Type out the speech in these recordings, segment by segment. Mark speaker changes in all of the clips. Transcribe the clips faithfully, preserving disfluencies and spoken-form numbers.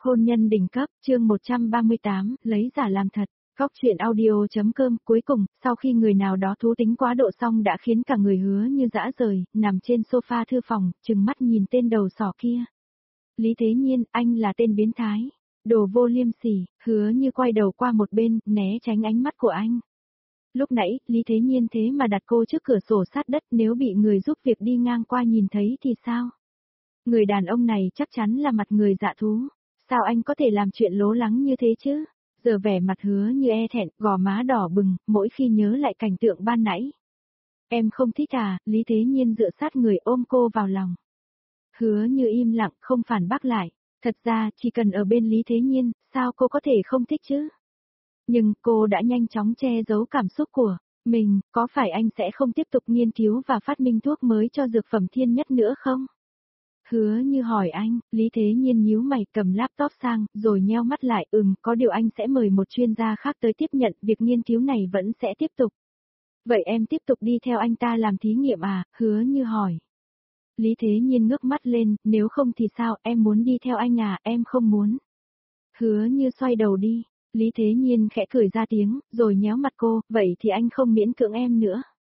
Speaker 1: Hôn nhân đỉnh cấp, chương một trăm ba mươi tám, lấy giả làm thật. Góc truyện audio.com. Cuối cùng, sau khi người nào đó thú tính quá độ xong đã khiến cả người Hứa Như dã rời, nằm trên sofa thư phòng, trừng mắt nhìn tên đầu sỏ kia. Lý Thế Nhiên, anh là tên biến thái. Đồ vô liêm sỉ. Hứa Như quay đầu qua một bên, né tránh ánh mắt của anh. Lúc nãy, Lý Thế Nhiên thế mà đặt cô trước cửa sổ sát đất, nếu bị người giúp việc đi ngang qua nhìn thấy thì sao? Người đàn ông này chắc chắn là mặt người dạ thú. Sao anh có thể làm chuyện lố lắng như thế chứ? Giờ vẻ mặt Hứa Như e thẹn, gò má đỏ bừng, mỗi khi nhớ lại cảnh tượng ban nãy. Em không thích à? Lý Thế Nhiên dựa sát người ôm cô vào lòng. Hứa Như im lặng, không phản bác lại. Thật ra, chỉ cần ở bên Lý Thế Nhiên, sao cô có thể không thích chứ? Nhưng cô đã nhanh chóng che giấu cảm xúc của mình, có phải anh sẽ không tiếp tục nghiên cứu và phát minh thuốc mới cho dược phẩm thiên nhất nữa không? Hứa Như hỏi anh, Lý Thế Nhiên nhíu mày cầm laptop sang, rồi nheo mắt lại, ừm, có điều anh sẽ mời một chuyên gia khác tới tiếp nhận, việc nghiên cứu này vẫn sẽ tiếp tục. Vậy em tiếp tục đi theo anh ta làm thí nghiệm à? Hứa Như hỏi. Lý Thế Nhiên ngước mắt lên, nếu không thì sao, em muốn đi theo anh à, em không muốn. Hứa Như xoay đầu đi, Lý Thế Nhiên khẽ cười ra tiếng, rồi nhéo mặt cô, vậy thì anh không miễn cưỡng em nữa.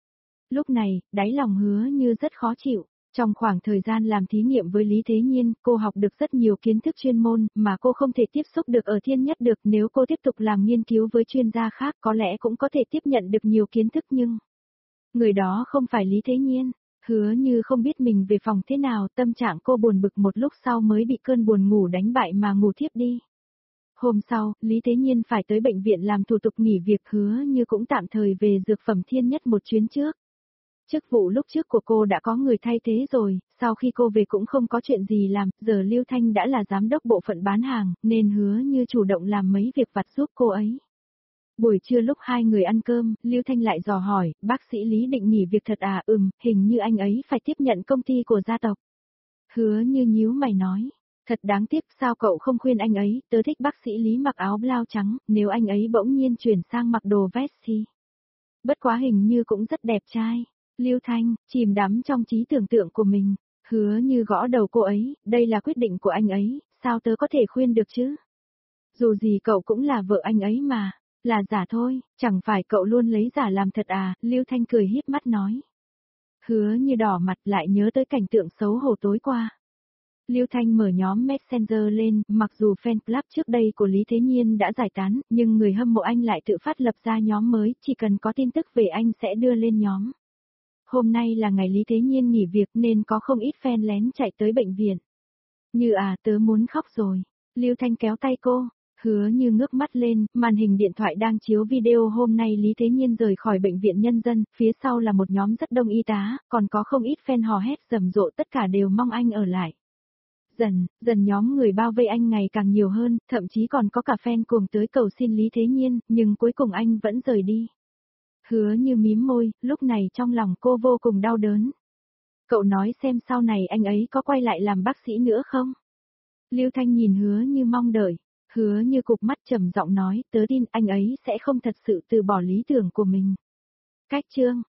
Speaker 1: Lúc này, đáy lòng Hứa Như rất khó chịu. Trong khoảng thời gian làm thí nghiệm với Lý Thế Nhiên, cô học được rất nhiều kiến thức chuyên môn mà cô không thể tiếp xúc được ở thiên nhất được. Nếu cô tiếp tục làm nghiên cứu với chuyên gia khác có lẽ cũng có thể tiếp nhận được nhiều kiến thức nhưng... Người đó không phải Lý Thế Nhiên. Hứa Như không biết mình về phòng thế nào, tâm trạng cô buồn bực một lúc sau mới bị cơn buồn ngủ đánh bại mà ngủ thiếp đi. Hôm sau, Lý Thế Nhiên phải tới bệnh viện làm thủ tục nghỉ việc, Hứa Như cũng tạm thời về dược phẩm thiên nhất một chuyến trước. Chức vụ lúc trước của cô đã có người thay thế rồi, sau khi cô về cũng không có chuyện gì làm, giờ Lưu Thanh đã là giám đốc bộ phận bán hàng, nên Hứa Như chủ động làm mấy việc vặt giúp cô ấy. Buổi trưa lúc hai người ăn cơm, Lưu Thanh lại dò hỏi, bác sĩ Lý định nghỉ việc thật à? Ừm, hình như anh ấy phải tiếp nhận công ty của gia tộc. Hứa Như nhíu mày nói, thật đáng tiếc, sao cậu không khuyên anh ấy, tớ thích bác sĩ Lý mặc áo blau trắng, nếu anh ấy bỗng nhiên chuyển sang mặc đồ vest thì... Bất quá hình như cũng rất đẹp trai. Lưu Thanh, chìm đắm trong trí tưởng tượng của mình, Hứa Như gõ đầu cô ấy, đây là quyết định của anh ấy, sao tớ có thể khuyên được chứ? Dù gì cậu cũng là vợ anh ấy mà, là giả thôi, chẳng phải cậu luôn lấy giả làm thật à? Lưu Thanh cười híp mắt nói. Hứa Như đỏ mặt lại nhớ tới cảnh tượng xấu hổ tối qua. Lưu Thanh mở nhóm Messenger lên, mặc dù fan club trước đây của Lý Thế Nhiên đã giải tán, nhưng người hâm mộ anh lại tự phát lập ra nhóm mới, chỉ cần có tin tức về anh sẽ đưa lên nhóm. Hôm nay là ngày Lý Thế Nhiên nghỉ việc nên có không ít fan lén chạy tới bệnh viện. Như à, tớ muốn khóc rồi. Lưu Thanh kéo tay cô, Hứa Như ngước mắt lên, màn hình điện thoại đang chiếu video hôm nay Lý Thế Nhiên rời khỏi bệnh viện nhân dân, phía sau là một nhóm rất đông y tá, còn có không ít fan hò hét rầm rộ, tất cả đều mong anh ở lại. Dần, dần nhóm người bao vây anh ngày càng nhiều hơn, thậm chí còn có cả fan cuồng tới cầu xin Lý Thế Nhiên, nhưng cuối cùng anh vẫn rời đi. Hứa Như mím môi, lúc này trong lòng cô vô cùng đau đớn. Cậu nói xem sau này anh ấy có quay lại làm bác sĩ nữa không? Lưu Thanh nhìn Hứa Như mong đợi. Hứa Như cụp mắt trầm giọng nói, tớ tin anh ấy sẽ không thật sự từ bỏ lý tưởng của mình. Cách chương.